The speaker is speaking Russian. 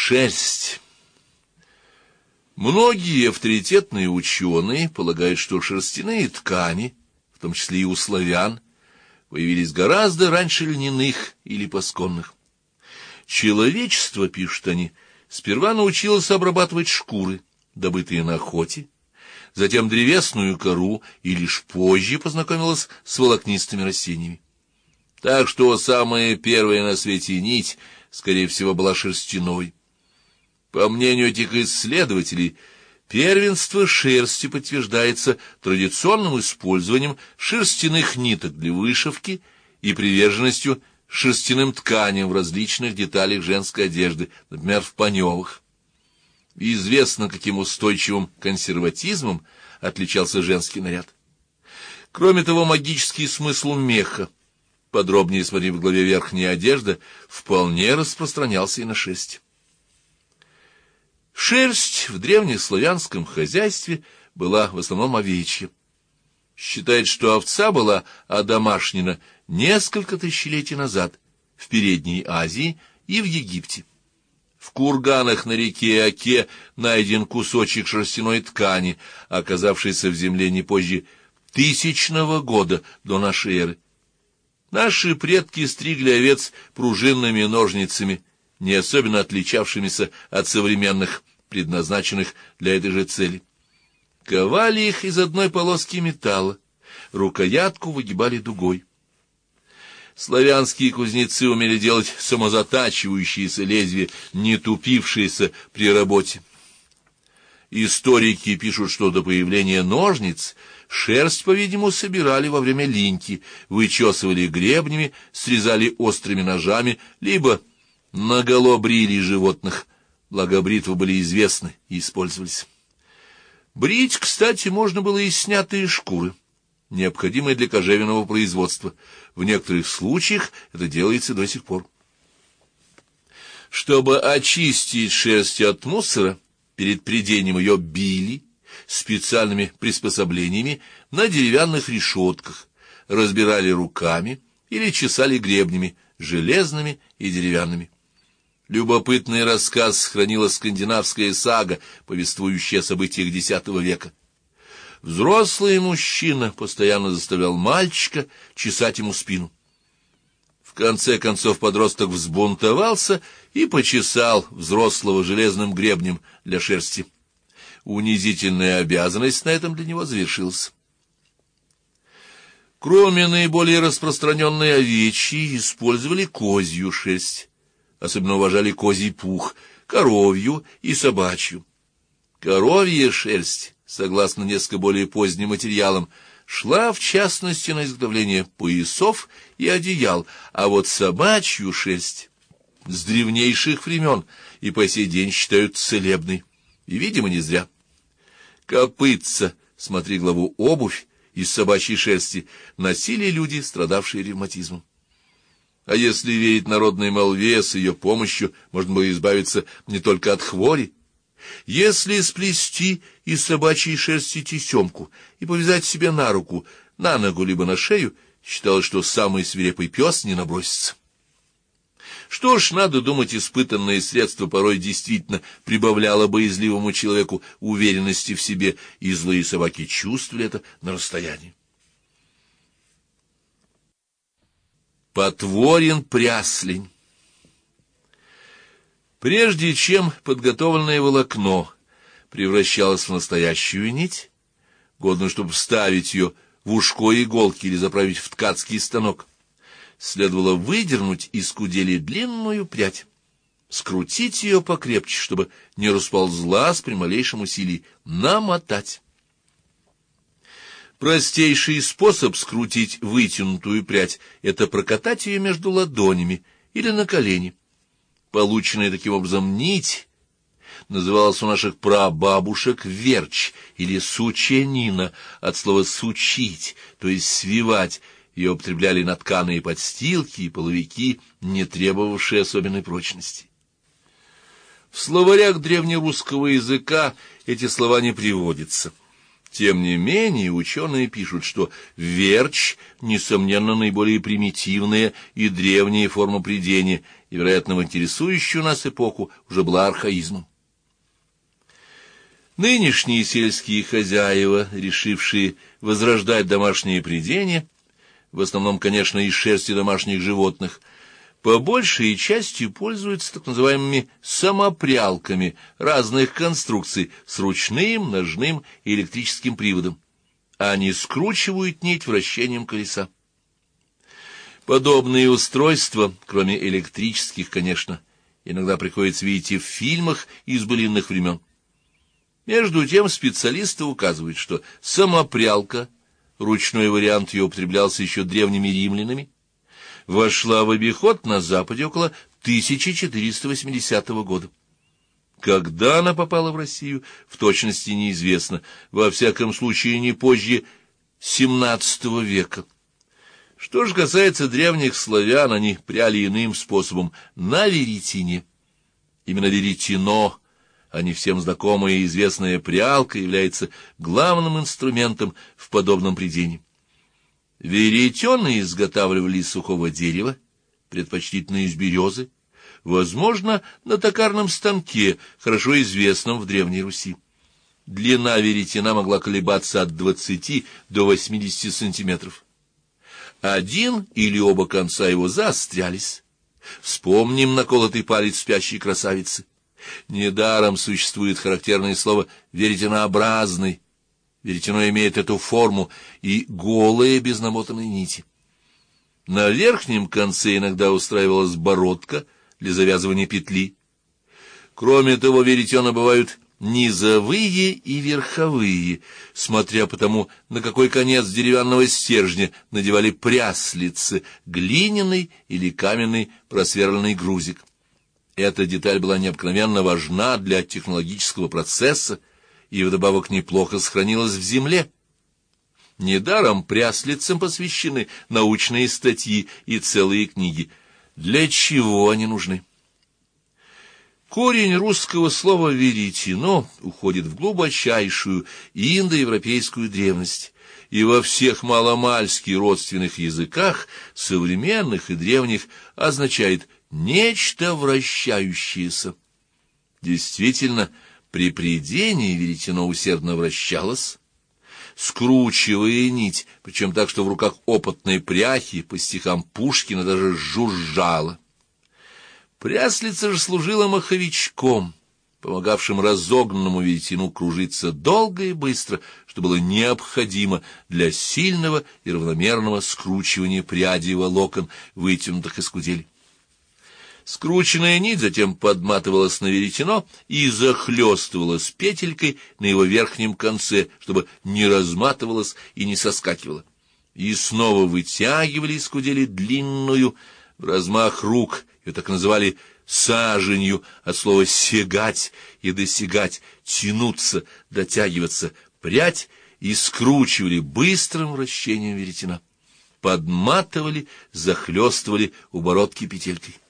Шерсть. Многие авторитетные ученые полагают, что шерстяные ткани, в том числе и у славян, появились гораздо раньше льняных или пасконных. Человечество, пишут они, сперва научилось обрабатывать шкуры, добытые на охоте, затем древесную кору и лишь позже познакомилось с волокнистыми растениями. Так что самая первая на свете нить, скорее всего, была шерстяной. По мнению этих исследователей, первенство шерсти подтверждается традиционным использованием шерстяных ниток для вышивки и приверженностью шерстяным тканям в различных деталях женской одежды, например, в паневах. Известно, каким устойчивым консерватизмом отличался женский наряд. Кроме того, магический смысл меха, подробнее смотри в главе «Верхняя одежда», вполне распространялся и на шерсть. Шерсть в древнеславянском хозяйстве была в основном овечья. Считают, что овца была одомашнена несколько тысячелетий назад в Передней Азии и в Египте. В курганах на реке Оке найден кусочек шерстяной ткани, оказавшийся в земле не позже 1000 года до нашей эры. Наши предки стригли овец пружинными ножницами, не особенно отличавшимися от современных, предназначенных для этой же цели. Ковали их из одной полоски металла, рукоятку выгибали дугой. Славянские кузнецы умели делать самозатачивающиеся лезвия, не тупившиеся при работе. Историки пишут, что до появления ножниц шерсть, по-видимому, собирали во время линьки, вычесывали гребнями, срезали острыми ножами, либо наголо брили животных, благо бритвы были известны и использовались. Брить, кстати, можно было и снятые шкуры, необходимые для кожевенного производства. В некоторых случаях это делается до сих пор. Чтобы очистить шерсть от мусора, перед прядением ее били специальными приспособлениями на деревянных решетках, разбирали руками или чесали гребнями, железными и деревянными. Любопытный рассказ сохранила скандинавская сага, повествующая о событиях X века. Взрослый мужчина постоянно заставлял мальчика чесать ему спину. В конце концов подросток взбунтовался и почесал взрослого железным гребнем для шерсти. Унизительная обязанность на этом для него завершилась. Кроме наиболее распространенной овечьей, использовали козью шерсть. Особенно уважали козий пух, коровью и собачью. Коровья шерсть, согласно несколько более поздним материалам, шла в частности на изготовление поясов и одеял, а вот собачью шерсть с древнейших времен и по сей день считают целебной, и, видимо, не зря. Копытца, смотри главу «Обувь» из собачьей шерсти, носили люди, страдавшие ревматизмом. А если верить народной молве, с ее помощью можно было избавиться не только от хвори. Если сплести из собачьей шерсти тесемку и повязать себе на руку, на ногу либо на шею, считалось, что самый свирепый пес не набросится. Что ж, надо думать, испытанное средство порой действительно прибавляло боязливому человеку уверенности в себе, и злые собаки чувствовали это на расстоянии. Потворен пряслень. Прежде чем подготовленное волокно превращалось в настоящую нить, годную, чтобы вставить ее в ушко иголки или заправить в ткацкий станок, следовало выдернуть из кудели длинную прядь, скрутить ее покрепче, чтобы не расползлась при малейшем усилии, намотать. Простейший способ скрутить вытянутую прядь — это прокатать ее между ладонями или на колени. Полученная таким образом нить называлась у наших прабабушек верч или сученина, от слова «сучить», то есть свивать. Ее употребляли на тканые подстилки и половики, не требовавшие особенной прочности. В словарях древнерусского языка эти слова не приводятся. Тем не менее, ученые пишут, что верч, несомненно, наиболее примитивная и древняя форма прядения, и, вероятно, в интересующую нас эпоху уже была архаизмом. Нынешние сельские хозяева, решившие возрождать домашние прядения, в основном, конечно, из шерсти домашних животных, по большей части пользуются так называемыми самопрялками разных конструкций с ручным, ножным и электрическим приводом. Они скручивают нить вращением колеса. Подобные устройства, кроме электрических, конечно, иногда приходится видеть и в фильмах из былинных времен. Между тем специалисты указывают, что самопрялка, ручной вариант ее употреблялся еще древними римлянами, вошла в обиход на Западе около 1480 года. Когда она попала в Россию, в точности неизвестно, во всяком случае не позже XVII века. Что же касается древних славян, они пряли иным способом, на веретене. Именно веретено, а не всем знакомая и известная прялка, является главным инструментом в подобном прядении. Веретены изготавливали из сухого дерева, предпочтительно из березы, возможно, на токарном станке, хорошо известном в Древней Руси. Длина веретена могла колебаться от 20 до 80 сантиметров. Один или оба конца его заострялись. Вспомним наколотый палец спящей красавицы. Недаром существует характерное слово «веретенообразный». Веретено имеет эту форму и голые без намотанной нити. На верхнем конце иногда устраивалась бородка для завязывания петли. Кроме того, веретена бывают низовые и верховые, смотря по тому, на какой конец деревянного стержня надевали пряслицы, глиняный или каменный просверленный грузик. Эта деталь была необыкновенно важна для технологического процесса и вдобавок неплохо сохранилась в земле. Недаром пряслицам посвящены научные статьи и целые книги. Для чего они нужны? Корень русского слова «веретено» уходит в глубочайшую индоевропейскую древность, и во всех маломальски родственных языках, современных и древних, означает «нечто вращающееся». Действительно, при прядении веретено усердно вращалось, скручивая нить, причем так, что в руках опытной пряхи по стихам Пушкина даже жужжало. Пряслица же служила маховичком, помогавшим разогнанному веретену кружиться долго и быстро, что было необходимо для сильного и равномерного скручивания прядей волокон, вытянутых из кудель. Скрученная нить затем подматывалась на веретено и захлестывалась петелькой на его верхнем конце, чтобы не разматывалась и не соскакивала. И снова вытягивали из кудели длинную, в размах рук, ее так называли саженью, от слова «сегать» и «досягать», тянуться, дотягиваться, прядь, и скручивали быстрым вращением веретена. Подматывали, захлестывали у бородки петелькой.